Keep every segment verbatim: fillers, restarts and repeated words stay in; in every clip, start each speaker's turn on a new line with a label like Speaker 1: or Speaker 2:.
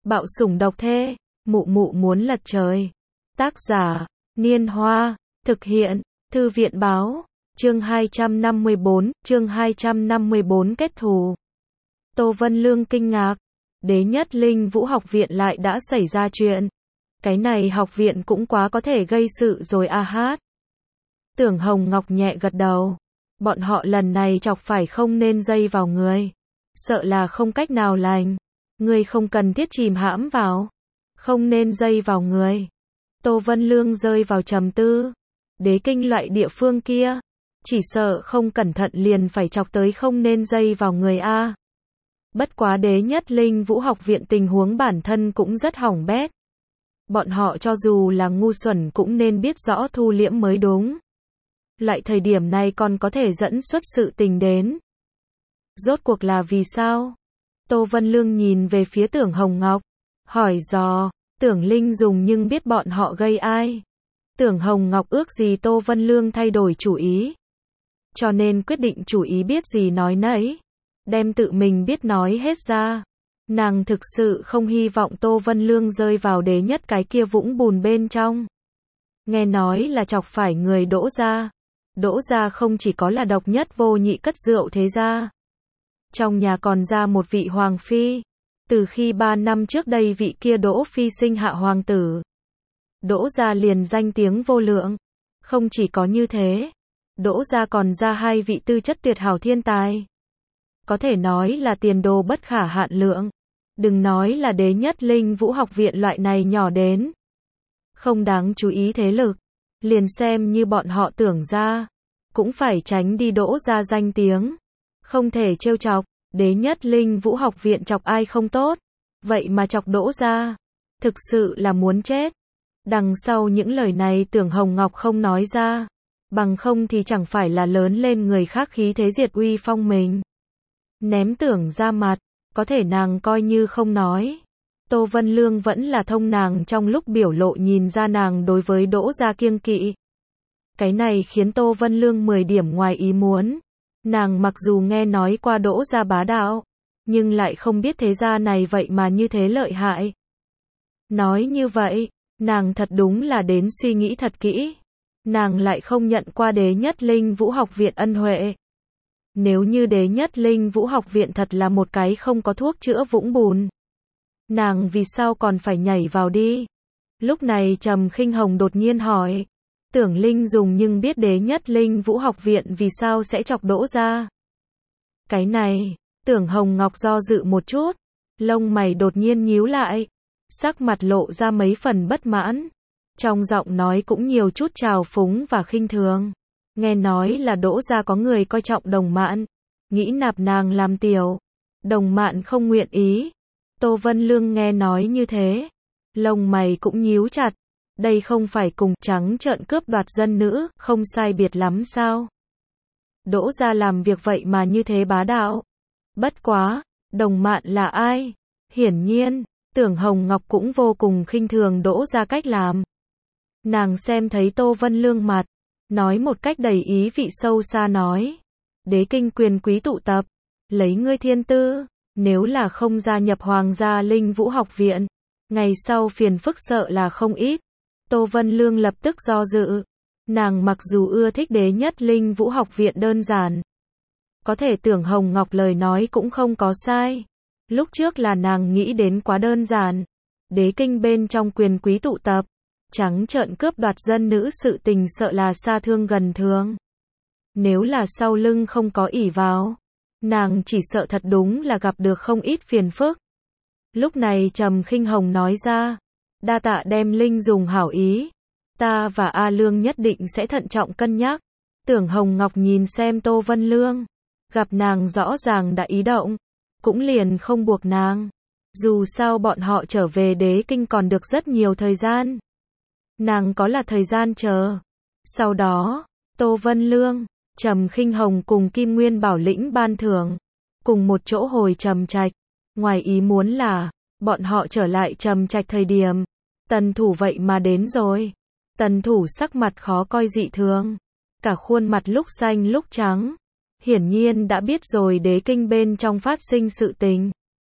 Speaker 1: Bạo sủng độc thê, mụ mụ muốn lật trời. Tác giả, Niên Hoa, thực hiện, Thư viện Báo, chương hai trăm năm mươi bốn, chương hai trăm năm mươi bốn kết thù. Tô Vân Lương kinh ngạc, Đế Nhất Linh Vũ học viện lại đã xảy ra chuyện. Cái này học viện cũng quá có thể gây sự rồi a hát. Tưởng Hồng Ngọc nhẹ gật đầu. Bọn họ lần này chọc phải không nên dây vào người. Sợ là không cách nào lành. Người không cần thiết chìm hãm vào. Không nên dây vào người. Tô Vân Lương rơi vào trầm tư. Đế kinh loại địa phương kia. Chỉ sợ không cẩn thận liền phải chọc tới không nên dây vào người a. Bất quá Đế Nhất Linh Vũ học viện tình huống bản thân cũng rất hỏng bét. Bọn họ cho dù là ngu xuẩn cũng nên biết rõ thu liễm mới đúng. Lại thời điểm này còn có thể dẫn xuất sự tình đến. Rốt cuộc là vì sao? Tô Vân Lương nhìn về phía Tưởng Hồng Ngọc. Hỏi dò, Tưởng Linh dùng nhưng biết bọn họ gây ai. Tưởng Hồng Ngọc ước gì Tô Vân Lương thay đổi chủ ý. Cho nên quyết định chủ ý biết gì nói nấy. Đem tự mình biết nói hết ra. Nàng thực sự không hy vọng Tô Vân Lương rơi vào đế nhất cái kia vũng bùn bên trong. Nghe nói là chọc phải người Đỗ gia. Đỗ gia không chỉ có là độc nhất vô nhị cất rượu thế gia. Trong nhà còn ra một vị hoàng phi. Từ khi ba năm trước đây vị kia Đỗ phi sinh hạ hoàng tử. Đỗ gia liền danh tiếng vô lượng. Không chỉ có như thế. Đỗ gia còn ra hai vị tư chất tuyệt hảo thiên tài. Có thể nói là tiền đồ bất khả hạn lượng. Đừng nói là Đế Nhất Linh Vũ học viện loại này nhỏ đến. Không đáng chú ý thế lực. Liền xem như bọn họ tưởng ra. Cũng phải tránh đi Đỗ gia danh tiếng. Không thể trêu chọc. Đế Nhất Linh Vũ học viện chọc ai không tốt. Vậy mà chọc Đỗ gia. Thực sự là muốn chết. Đằng sau những lời này Tưởng Hồng Ngọc không nói ra. Bằng không thì chẳng phải là lớn lên người khác khí thế diệt uy phong mình. Ném Tưởng ra mặt. Có thể nàng coi như không nói. Tô Vân Lương vẫn là thông nàng trong lúc biểu lộ nhìn ra nàng đối với Đỗ gia kiêng kỵ. Cái này khiến Tô Vân Lương mười điểm ngoài ý muốn. Nàng mặc dù nghe nói qua Đỗ gia bá đạo, nhưng lại không biết thế gia này vậy mà như thế lợi hại. Nói như vậy, nàng thật đúng là đến suy nghĩ thật kỹ. Nàng lại không nhận qua Đế Nhất Linh Vũ học viện ân huệ. Nếu như Đế Nhất Linh Vũ học viện thật là một cái không có thuốc chữa vũng bùn. Nàng vì sao còn phải nhảy vào đi? Lúc này Trầm Khinh Hồng đột nhiên hỏi. Tưởng Linh dùng nhưng biết Đế Nhất Linh Vũ học viện vì sao sẽ chọc Đỗ gia. Cái này, Tưởng Hồng Ngọc do dự một chút. Lông mày đột nhiên nhíu lại. Sắc mặt lộ ra mấy phần bất mãn. Trong giọng nói cũng nhiều chút trào phúng và khinh thường. Nghe nói là Đỗ gia có người coi trọng Đồng Mạn. Nghĩ nạp nàng làm tiểu. Đồng Mạn không nguyện ý. Tô Vân Lương nghe nói như thế. Lông mày cũng nhíu chặt. Đây không phải cùng trắng trợn cướp đoạt dân nữ, không sai biệt lắm sao? Đỗ gia làm việc vậy mà như thế bá đạo. Bất quá, Đồng Mạn là ai? Hiển nhiên, Tưởng Hồng Ngọc cũng vô cùng khinh thường Đỗ gia cách làm. Nàng xem thấy Tô Vân Lương mặt, nói một cách đầy ý vị sâu xa nói. Đế kinh quyền quý tụ tập, lấy ngươi thiên tư, nếu là không gia nhập Hoàng gia Linh Vũ học viện, ngày sau phiền phức sợ là không ít. Tô Vân Lương lập tức do dự. Nàng mặc dù ưa thích Đế Nhất Linh Vũ học viện đơn giản. Có thể Tưởng Hồng Ngọc lời nói cũng không có sai. Lúc trước là nàng nghĩ đến quá đơn giản. Đế kinh bên trong quyền quý tụ tập. Trắng trợn cướp đoạt dân nữ sự tình sợ là xa thương gần thương. Nếu là sau lưng không có ỷ vào. Nàng chỉ sợ thật đúng là gặp được không ít phiền phức. Lúc này Trầm Khinh Hồng nói ra. Đa tạ đem Linh dùng hảo ý. Ta và A Lương nhất định sẽ thận trọng cân nhắc. Tưởng Hồng Ngọc nhìn xem Tô Vân Lương. Gặp nàng rõ ràng đã ý động. Cũng liền không buộc nàng. Dù sao bọn họ trở về đế kinh còn được rất nhiều thời gian. Nàng có là thời gian chờ. Sau đó, Tô Vân Lương, Trầm Khinh Hồng cùng Kim Nguyên Bảo lĩnh ban thưởng. Cùng một chỗ hồi Trầm Trạch. Ngoài ý muốn là, bọn họ trở lại Trầm Trạch thời điểm. Tần Thủ vậy mà đến rồi. Tần Thủ sắc mặt khó coi dị thường. Cả khuôn mặt lúc xanh lúc trắng. Hiển nhiên đã biết rồi đế kinh bên trong phát sinh sự tình.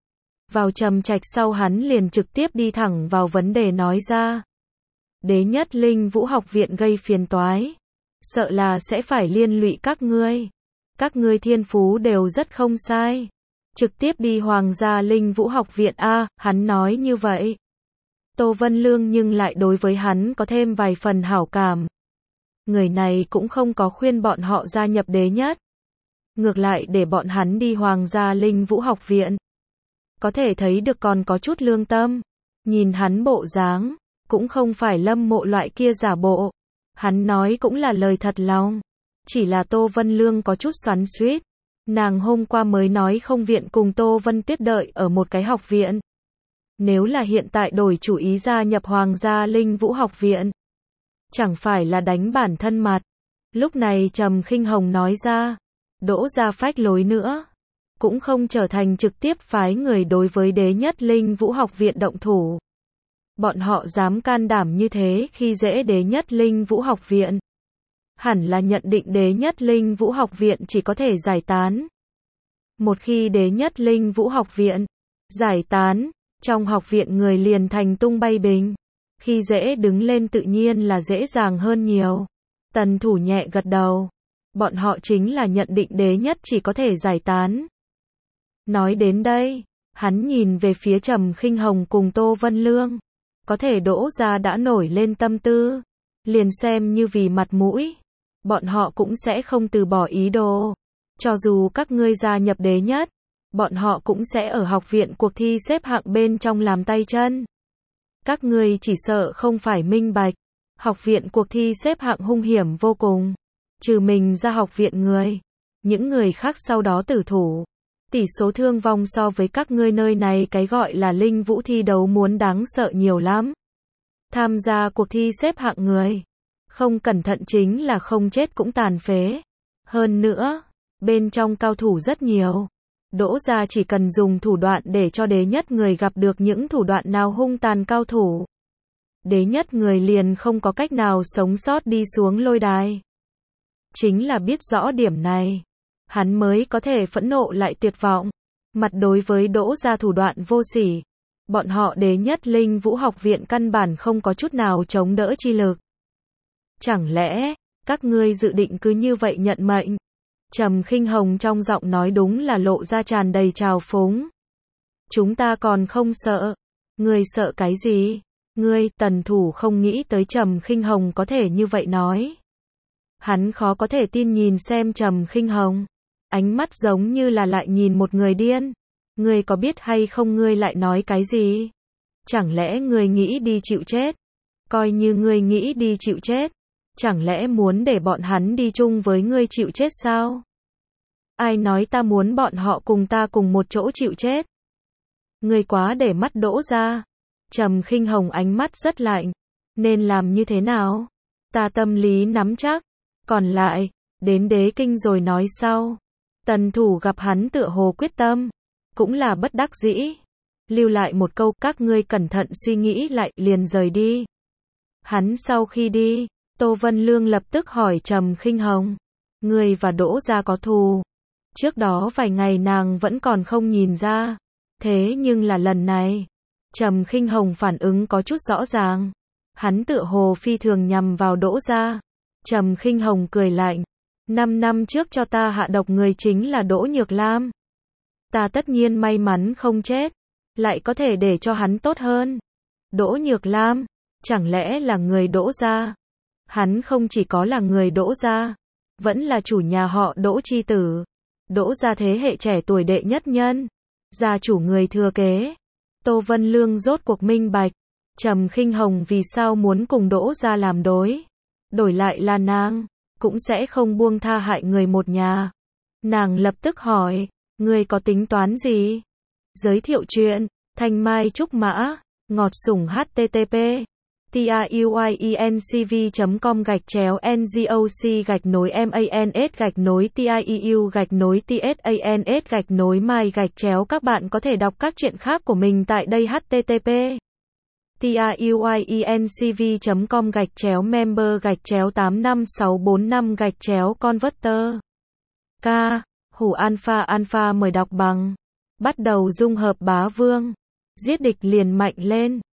Speaker 1: Vào trầm trạch sau hắn liền trực tiếp đi thẳng vào vấn đề nói ra. Đế nhất linh vũ học viện gây phiền toái. Sợ là sẽ phải liên lụy các ngươi. Các ngươi thiên phú đều rất không sai. Trực tiếp đi Hoàng gia linh vũ học viện A, hắn nói như vậy. Tô Vân Lương nhưng lại đối với hắn có thêm vài phần hảo cảm. Người này cũng không có khuyên bọn họ gia nhập đế nhất. Ngược lại để bọn hắn đi Hoàng gia linh vũ học viện. Có thể thấy được còn có chút lương tâm. Nhìn hắn bộ dáng, cũng không phải Lâm Mộ loại kia giả bộ. Hắn nói cũng là lời thật lòng. Chỉ là Tô Vân Lương có chút xoắn xuýt. Nàng hôm qua mới nói không viện cùng Tô Vân Tuyết đợi ở một cái học viện. Nếu là hiện tại đổi chủ ý gia nhập Hoàng gia linh vũ học viện. Chẳng phải là đánh bản thân mặt. Lúc này Trầm Khinh Hồng nói ra. Đỗ gia phách lối nữa. Cũng không trở thành trực tiếp phái người đối với đế nhất linh vũ học viện động thủ. Bọn họ dám can đảm như thế khi dễ đế nhất linh vũ học viện. Hẳn là nhận định đế nhất linh vũ học viện chỉ có thể giải tán. Một khi đế nhất linh vũ học viện giải tán, trong học viện người liền thành tung bay bình. Khi dễ đứng lên tự nhiên là dễ dàng hơn nhiều. Tần Thủ nhẹ gật đầu. Bọn họ chính là nhận định đế nhất chỉ có thể giải tán. Nói đến đây, hắn nhìn về phía Trầm Khinh Hồng cùng Tô Vân Lương. Có thể Đỗ gia đã nổi lên tâm tư. Liền xem như vì mặt mũi. Bọn họ cũng sẽ không từ bỏ ý đồ. Cho dù các ngươi gia nhập đế nhất, bọn họ cũng sẽ ở học viện cuộc thi xếp hạng bên trong làm tay chân. Các ngươi chỉ sợ không phải minh bạch. Học viện cuộc thi xếp hạng hung hiểm vô cùng. Trừ mình ra học viện người, những người khác sau đó tử thủ. Tỷ số thương vong so với các ngươi nơi này cái gọi là linh vũ thi đấu muốn đáng sợ nhiều lắm. Tham gia cuộc thi xếp hạng người, không cẩn thận chính là không chết cũng tàn phế. Hơn nữa, bên trong cao thủ rất nhiều. Đỗ gia chỉ cần dùng thủ đoạn để cho đế nhất người gặp được những thủ đoạn nào hung tàn cao thủ. Đế nhất người liền không có cách nào sống sót đi xuống lôi đài. Chính là biết rõ điểm này, hắn mới có thể phẫn nộ lại tuyệt vọng. Mặt đối với Đỗ gia thủ đoạn vô sỉ, bọn họ đế nhất linh vũ học viện căn bản không có chút nào chống đỡ chi lực. Chẳng lẽ, các ngươi dự định cứ như vậy nhận mệnh? Trầm Khinh Hồng trong giọng nói đúng là lộ ra tràn đầy trào phúng. Chúng ta còn không sợ. Ngươi sợ cái gì? Ngươi, Tần Thủ không nghĩ tới Trầm Khinh Hồng có thể như vậy nói. Hắn khó có thể tin nhìn xem Trầm Khinh Hồng. Ánh mắt giống như là lại nhìn một người điên. Ngươi có biết hay không ngươi lại nói cái gì? Chẳng lẽ ngươi nghĩ đi chịu chết? Coi như ngươi nghĩ đi chịu chết. Chẳng lẽ muốn để bọn hắn đi chung với ngươi chịu chết sao? Ai nói ta muốn bọn họ cùng ta cùng một chỗ chịu chết? Ngươi quá để mắt Đỗ gia. Trầm Khinh Hồng ánh mắt rất lạnh. Nên làm như thế nào? Ta tâm lý nắm chắc. Còn lại, đến đế kinh rồi nói sau. Tần Thủ gặp hắn tựa hồ quyết tâm. Cũng là bất đắc dĩ. Lưu lại một câu các ngươi cẩn thận suy nghĩ lại liền rời đi. Hắn sau khi đi, Tô Vân Lương lập tức hỏi Trầm Khinh Hồng. Ngươi và Đỗ gia có thù. Trước đó vài ngày nàng vẫn còn không nhìn ra. Thế nhưng là lần này, Trầm Khinh Hồng phản ứng có chút rõ ràng. Hắn tựa hồ phi thường nhằm vào Đỗ gia. Trầm Khinh Hồng cười lạnh. Năm năm trước cho ta hạ độc người chính là Đỗ Nhược Lam. Ta tất nhiên may mắn không chết. Lại có thể để cho hắn tốt hơn. Đỗ Nhược Lam, chẳng lẽ là người Đỗ gia? Hắn không chỉ có là người Đỗ gia, vẫn là chủ nhà họ Đỗ chi tử. Đỗ gia thế hệ trẻ tuổi đệ nhất nhân. Gia chủ người thừa kế. Tô Vân Lương rốt cuộc minh bạch. Trầm Khinh Hồng vì sao muốn cùng Đỗ gia làm đối. Đổi lại là nàng, cũng sẽ không buông tha hại người một nhà. Nàng lập tức hỏi, ngươi có tính toán gì? Giới thiệu chuyện, Thanh Mai Trúc Mã, ngọt sủng http tiuyencv chấm com gạch chéo ngoc gạch nối mans gạch nối tieu gạch nối tsans gạch nối mai gạch chéo. Các bạn có thể đọc các truyện khác của mình tại đây http tiuyencv chấm com gạch chéo member gạch chéo tám năm sáu bốn năm gạch chéo converter. K. Hủ Alpha Alpha mời đọc bằng bắt đầu dung hợp bá vương. Giết địch liền mạnh lên.